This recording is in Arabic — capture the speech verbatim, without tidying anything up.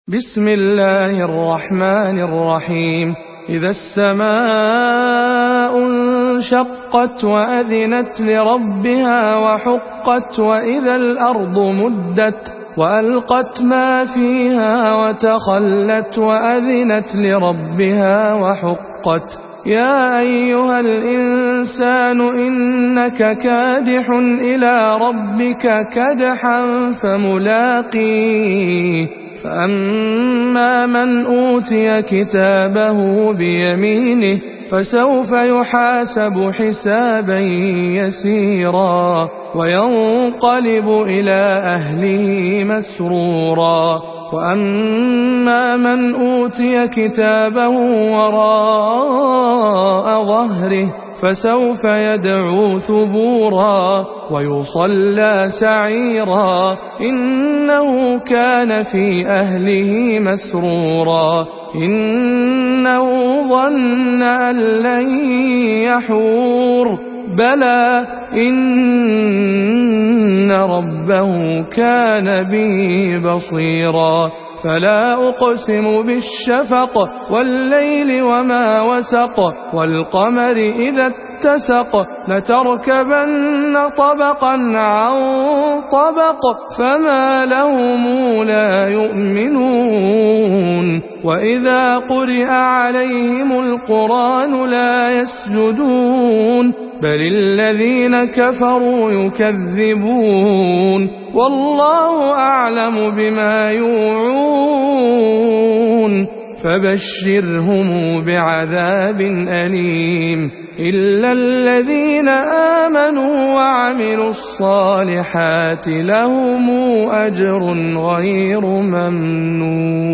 بسم الله الرحمن الرحيم. إذا السماء انشقت وأذنت لربها وحقت وإذا الأرض مدت وألقت ما فيها وتخلت وأذنت لربها وحقت. يا أيها الإنسان إنك كادح إلى ربك كدحا فملاقيه. فأما من أوتي كتابه بيمينه فسوف يحاسب حسابا يسيرا وينقلب إلى أهله مسرورا. وأما من أوتي كتابه وراء ظهره فسوف يدعو ثبورا ويصلى سعيرا إنه كان في أهله مسرورا إنه ظن أن لن يحور بلى إن ربه كان به بصيرا. فلا أقسم بالشفق والليل وما وسق والقمر إذا اتسق لتركبن طبقا عن طبق فما لهم لا يؤمنون. وإذا قرئ عليهم القرآن لا يسجدون بل الذين كفروا يكذبون والله أعلم بما يوعون فبشرهم بعذاب أليم إلا الذين آمنوا وعملوا الصالحات لهم أجر غير ممنون.